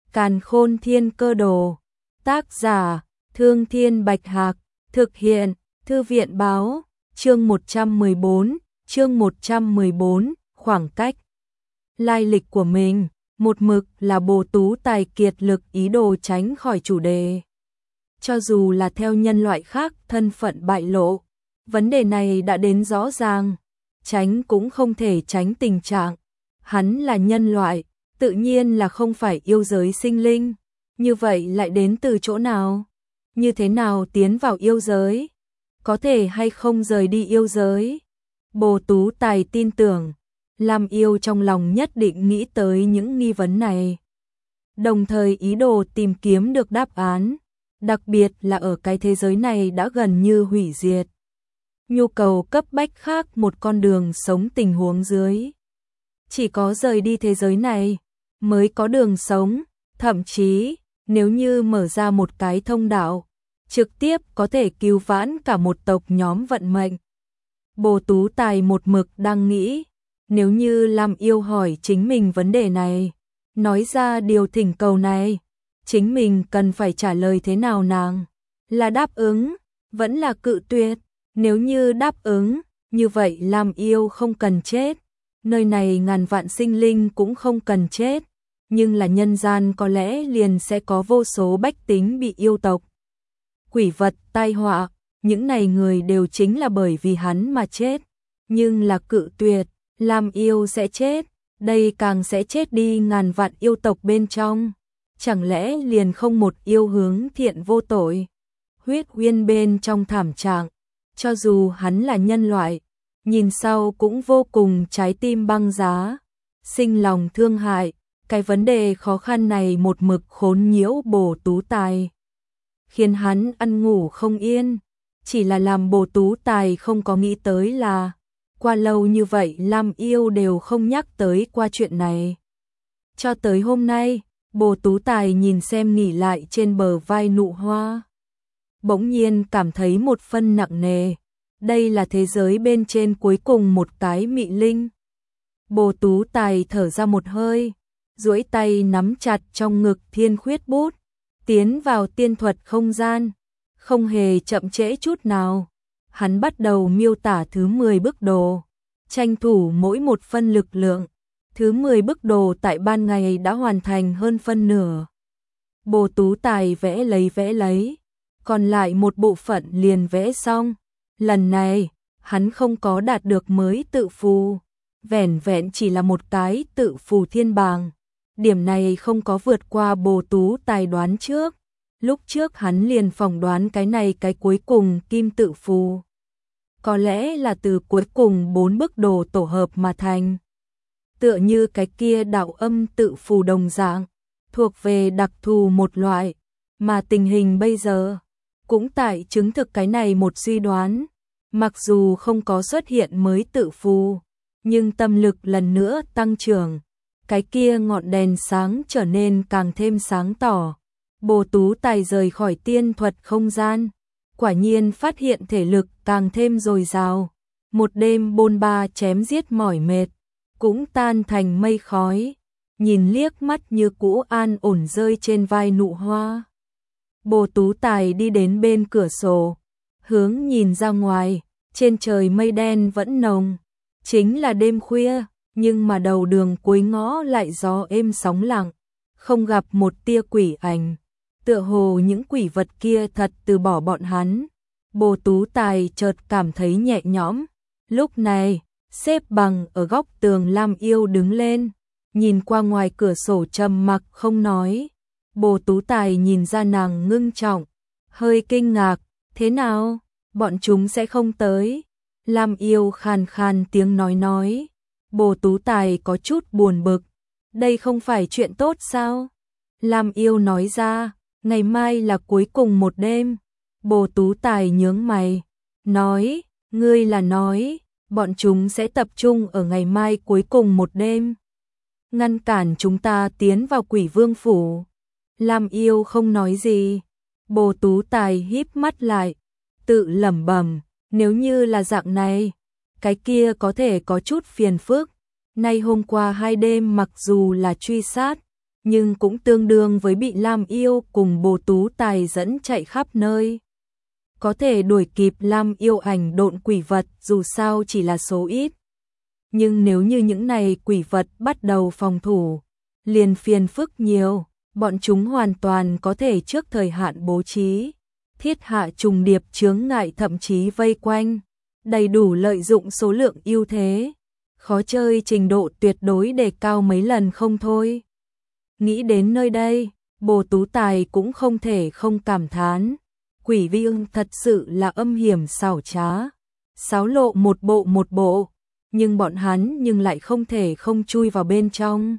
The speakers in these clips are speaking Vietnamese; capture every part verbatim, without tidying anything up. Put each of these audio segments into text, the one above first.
Càn Khôn Thiên Cơ Đồ. Tác giả: Thương Thiên Bạch Hạc. Thực hiện: Thư viện báo. Chương một trăm mười bốn, chương một trăm mười bốn, khoảng cách. Lai lịch của mình, một mực là Bồ Tú Tài kiệt lực ý đồ tránh khỏi chủ đề. Cho dù là theo nhân loại khác thân phận bại lộ, vấn đề này đã đến rõ ràng, tránh cũng không thể tránh tình trạng. Hắn là nhân loại, tự nhiên là không phải yêu giới sinh linh, như vậy lại đến từ chỗ nào? Như thế nào tiến vào yêu giới? Có thể hay không rời đi yêu giới? Bồ Tú Tài tin tưởng, Lam Yêu trong lòng nhất định nghĩ tới những nghi vấn này, đồng thời ý đồ tìm kiếm được đáp án, đặc biệt là ở cái thế giới này đã gần như hủy diệt. Nhu cầu cấp bách khác một con đường sống tình huống dưới. Chỉ có rời đi thế giới này mới có đường sống, thậm chí nếu như mở ra một cái thông đạo, trực tiếp có thể cứu vãn cả một tộc nhóm vận mệnh. Bồ Tú Tài một mực đang nghĩ, nếu như Lam Yêu hỏi chính mình vấn đề này, nói ra điều thỉnh cầu này, chính mình cần phải trả lời thế nào nàng? Là đáp ứng, vẫn là cự tuyệt? Nếu như đáp ứng, như vậy Lam Yêu không cần chết, nơi này ngàn vạn sinh linh cũng không cần chết, nhưng là nhân gian có lẽ liền sẽ có vô số bách tính bị yêu tộc, quỷ vật tai họa, những này người đều chính là bởi vì hắn mà chết, nhưng là cự tuyệt, Lam Yêu sẽ chết, đây càng sẽ chết đi ngàn vạn yêu tộc bên trong, chẳng lẽ liền không một yêu hướng thiện vô tội? Huyết Uyên bên trong thảm trạng, cho dù hắn là nhân loại, nhìn sau cũng vô cùng trái tim băng giá, sinh lòng thương hại, cái vấn đề khó khăn này một mực khốn nhiễu Bồ Tú Tài, khiến hắn ăn ngủ không yên, chỉ là làm Bồ Tú Tài không có nghĩ tới là, qua lâu như vậy Lam Yêu đều không nhắc tới qua chuyện này. Cho tới hôm nay, Bồ Tú Tài nhìn xem nghỉ lại trên bờ vai Nụ Hoa, bỗng nhiên cảm thấy một phân nặng nề, đây là thế giới bên trên cuối cùng một cái mị linh. Bồ Tú Tài thở ra một hơi, duỗi tay nắm chặt trong ngực thiên khuyết bút, tiến vào tiên thuật không gian, không hề chậm trễ chút nào. Hắn bắt đầu miêu tả thứ mười bức đồ, tranh thủ mỗi một phân lực lượng. Thứ mười bức đồ tại ban ngày đã hoàn thành hơn phân nửa. Bồ Tú Tài vẽ lấy vẽ lấy, còn lại một bộ phận liền vẽ xong. Lần này, hắn không có đạt được mới tự phù, vẻn vẹn chỉ là một cái tự phù thiên bàng. Điểm này không có vượt qua Bồ Tú Tài đoán trước. Lúc trước hắn liền phỏng đoán cái này cái cuối cùng kim tự phù, có lẽ là từ cuối cùng bốn bức đồ tổ hợp mà thành. Tựa như cái kia đạo âm tự phù đồng dạng, thuộc về đặc thù một loại, mà tình hình bây giờ cũng tại chứng thực cái này một suy đoán. Mặc dù không có xuất hiện mới tự phù, nhưng tâm lực lần nữa tăng trưởng, cái kia ngọn đèn sáng trở nên càng thêm sáng tỏ. Bồ Tú Tài rời khỏi tiên thuật không gian, quả nhiên phát hiện thể lực càng thêm dồi dào. Một đêm bôn ba chém giết mỏi mệt, cũng tan thành mây khói, nhìn liếc mắt như cũ an ổn rơi trên vai Nụ Hoa. Bồ Tú Tài đi đến bên cửa sổ, hướng nhìn ra ngoài, trên trời mây đen vẫn nồng, chính là đêm khuya, nhưng mà đầu đường cuối ngõ lại gió êm sóng lặng, không gặp một tia quỷ ảnh, tựa hồ những quỷ vật kia thật từ bỏ bọn hắn. Bồ Tú Tài chợt cảm thấy nhẹ nhõm. Lúc này, xếp bằng ở góc tường Lam Yêu đứng lên, nhìn qua ngoài cửa sổ trầm mặc không nói. Bồ Tú Tài nhìn ra nàng ngưng trọng, hơi kinh ngạc, thế nào, bọn chúng sẽ không tới? Lam Yêu khàn khàn tiếng nói nói. Bồ Tú Tài có chút buồn bực, đây không phải chuyện tốt sao? Lam Yêu nói ra, ngày mai là cuối cùng một đêm. Bồ Tú Tài nhướng mày, nói, ngươi là nói, bọn chúng sẽ tập trung ở ngày mai cuối cùng một đêm, ngăn cản chúng ta tiến vào Quỷ Vương phủ. Lam Yêu không nói gì. Bồ Tú Tài híp mắt lại, tự lẩm bẩm, nếu như là dạng này, cái kia có thể có chút phiền phức. Nay hôm qua hai đêm mặc dù là truy sát, nhưng cũng tương đương với bị Lam Yêu cùng Bồ Tú Tài dẫn chạy khắp nơi. Có thể đuổi kịp Lam Yêu ảnh độn quỷ vật dù sao chỉ là số ít. Nhưng nếu như những này quỷ vật bắt đầu phòng thủ, liền phiền phức nhiều, bọn chúng hoàn toàn có thể trước thời hạn bố trí, thiết hạ trùng điệp chướng ngại thậm chí vây quanh, đầy đủ lợi dụng số lượng ưu thế, khó chơi trình độ tuyệt đối đề cao mấy lần không thôi. Nghĩ đến nơi đây, Bồ Tú Tài cũng không thể không cảm thán, quỷ vương thật sự là âm hiểm xảo trá, xáo lộ một bộ một bộ, nhưng bọn hắn nhưng lại không thể không chui vào bên trong.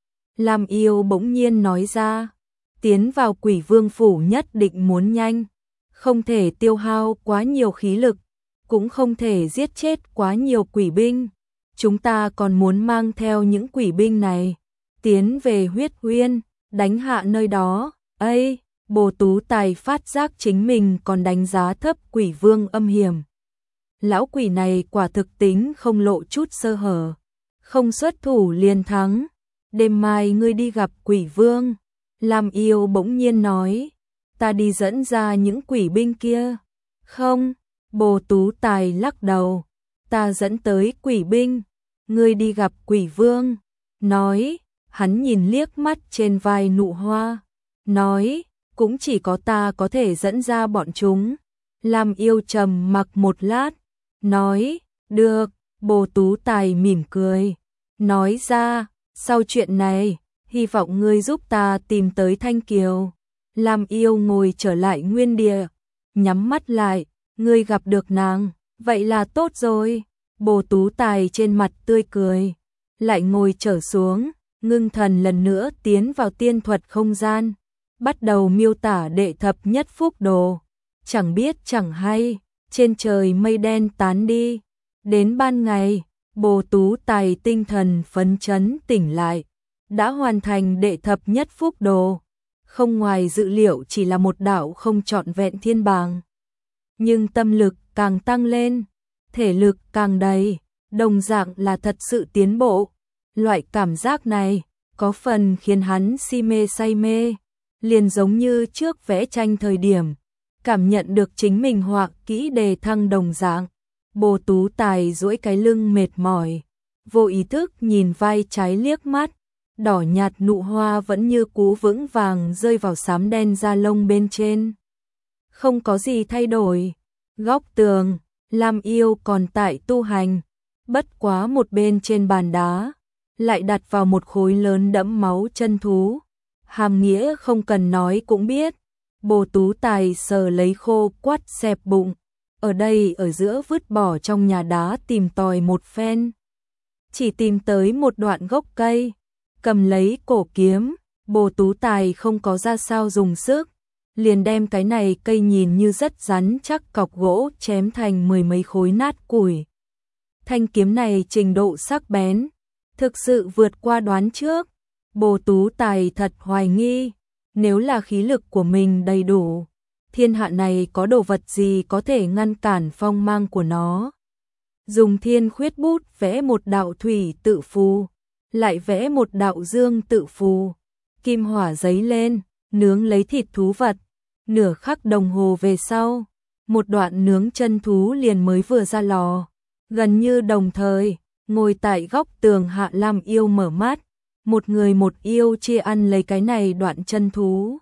Lam Yêu bỗng nhiên nói ra, tiến vào quỷ vương phủ nhất định muốn nhanh, không thể tiêu hao quá nhiều khí lực, cũng không thể giết chết quá nhiều quỷ binh. Chúng ta còn muốn mang theo những quỷ binh này, tiến về huyết uyên, đánh hạ nơi đó. Ây, Bồ Tú Tài phát giác chính mình còn đánh giá thấp quỷ vương âm hiểm. Lão quỷ này quả thực tính không lộ chút sơ hở, không xuất thủ liền thắng. Đêm mai ngươi đi gặp quỷ vương. Lam Yêu bỗng nhiên nói, ta đi dẫn ra những quỷ binh kia. Không, Bồ Tú Tài lắc đầu, ta dẫn tới quỷ binh, ngươi đi gặp quỷ vương. Nói, hắn nhìn liếc mắt trên vai Nụ Hoa, nói, cũng chỉ có ta có thể dẫn ra bọn chúng. Lam Yêu trầm mặc một lát, nói, được. Bồ Tú Tài mỉm cười, nói ra, sau chuyện này, hy vọng ngươi giúp ta tìm tới Thanh Kiều. Lam Yêu ngồi trở lại nguyên địa, nhắm mắt lại, ngươi gặp được nàng, vậy là tốt rồi. Bồ Tú Tài trên mặt tươi cười, lại ngồi trở xuống, ngưng thần lần nữa tiến vào tiên thuật không gian, bắt đầu miêu tả đệ thập nhất phúc đồ. Chẳng biết chẳng hay, trên trời mây đen tán đi, đến ban ngày, Bồ Tú Tài tinh thần phấn chấn tỉnh lại, đã hoàn thành đệ thập nhất phúc đồ. Không ngoài dự liệu chỉ là một đạo không trọn vẹn thiên bàng, nhưng tâm lực càng tăng lên, thể lực càng đầy, đồng dạng là thật sự tiến bộ. Loại cảm giác này có phần khiến hắn si mê say mê, liền giống như trước vẽ tranh thời điểm, cảm nhận được chính mình họa kỹ đề thăng đồng dạng. Bồ Tú Tài duỗi cái lưng mệt mỏi, vô ý thức nhìn vai trái liếc mắt, đỏ nhạt Nụ Hoa vẫn như cũ vững vàng rơi vào xám đen da lông bên trên. Không có gì thay đổi. Góc tường, Lam Yêu còn tại tu hành, bất quá một bên trên bàn đá, lại đặt vào một khối lớn đẫm máu chân thú. Hàm nghĩa không cần nói cũng biết. Bồ Tú Tài sờ lấy khô quắt xẹp bụng, ở đây ở giữa vứt bỏ trong nhà đá tìm tòi một phen, chỉ tìm tới một đoạn gốc cây, cầm lấy cổ kiếm. Bồ Tú Tài không có ra sao dùng sức, liền đem cái này cây nhìn như rất rắn chắc cọc gỗ chém thành mười mấy khối nát củi. Thanh kiếm này trình độ sắc bén, thực sự vượt qua đoán trước. Bồ Tú Tài thật hoài nghi, nếu là khí lực của mình đầy đủ, thiên hạ này có đồ vật gì có thể ngăn cản phong mang của nó. Dùng thiên khuyết bút vẽ một đạo thủy tự phù, lại vẽ một đạo dương tự phù, kim hỏa giấy lên, nướng lấy thịt thú vật. Nửa khắc đồng hồ về sau, một đoạn nướng chân thú liền mới vừa ra lò. Gần như đồng thời, ngồi tại góc tường hạ Lam Yêu mở mắt, một người một yêu chia ăn lấy cái này đoạn chân thú.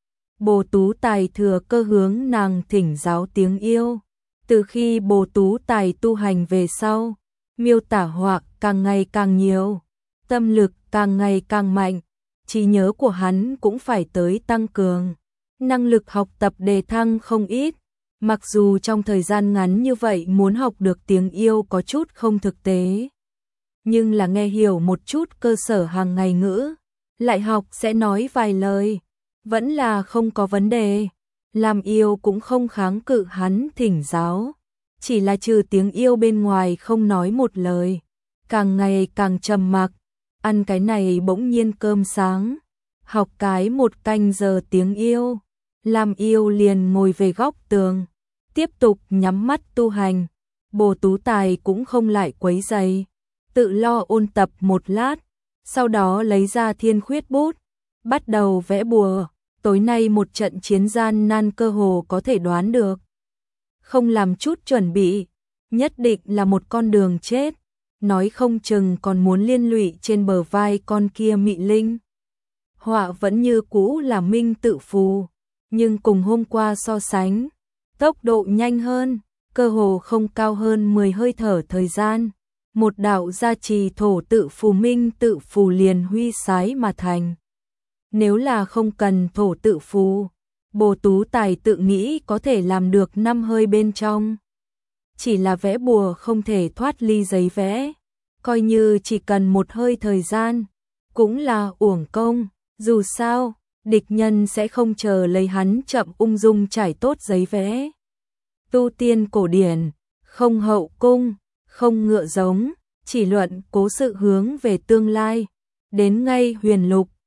Bồ Tú Tài thừa cơ hướng nàng thỉnh giáo tiếng yêu. Từ khi Bồ Tú Tài tu hành về sau, miêu tả họa càng ngày càng nhiều, tâm lực càng ngày càng mạnh, trí nhớ của hắn cũng phải tới tăng cường, năng lực học tập đề thăng không ít. Mặc dù trong thời gian ngắn như vậy muốn học được tiếng yêu có chút không thực tế, nhưng là nghe hiểu một chút cơ sở hàng ngày ngữ, lại học sẽ nói vài lời, vẫn là không có vấn đề. Lam Yêu cũng không kháng cự hắn thỉnh giáo, chỉ là trừ tiếng yêu bên ngoài không nói một lời, càng ngày càng trầm mặc. Ăn cái này bỗng nhiên cơm sáng, học cái một canh giờ tiếng yêu, Lam Yêu liền ngồi về góc tường, tiếp tục nhắm mắt tu hành. Bồ Tú Tài cũng không lại quấy rầy, tự lo ôn tập một lát, sau đó lấy ra thiên khuyết bút, bắt đầu vẽ bùa, tối nay một trận chiến gian nan cơ hồ có thể đoán được. Không làm chút chuẩn bị, nhất định là một con đường chết, nói không chừng còn muốn liên lụy trên bờ vai con kia mị linh. Họa vẫn như cũ là minh tự phù, nhưng cùng hôm qua so sánh, tốc độ nhanh hơn, cơ hồ không cao hơn mười hơi thở thời gian. Một đạo gia trì thổ tự phù minh tự phù liền huy sái mà thành. Nếu là không cần thổ tự phù, Bồ Tú Tài tự nghĩ có thể làm được năm hơi bên trong. Chỉ là vẽ bùa không thể thoát ly giấy vẽ, coi như chỉ cần một hơi thời gian, cũng là uổng công, dù sao, địch nhân sẽ không chờ lấy hắn chậm ung dung trải tốt giấy vẽ. Tu tiên cổ điển, không hậu cung, không ngựa giống, chỉ luận cố sự hướng về tương lai, đến ngay huyền lục,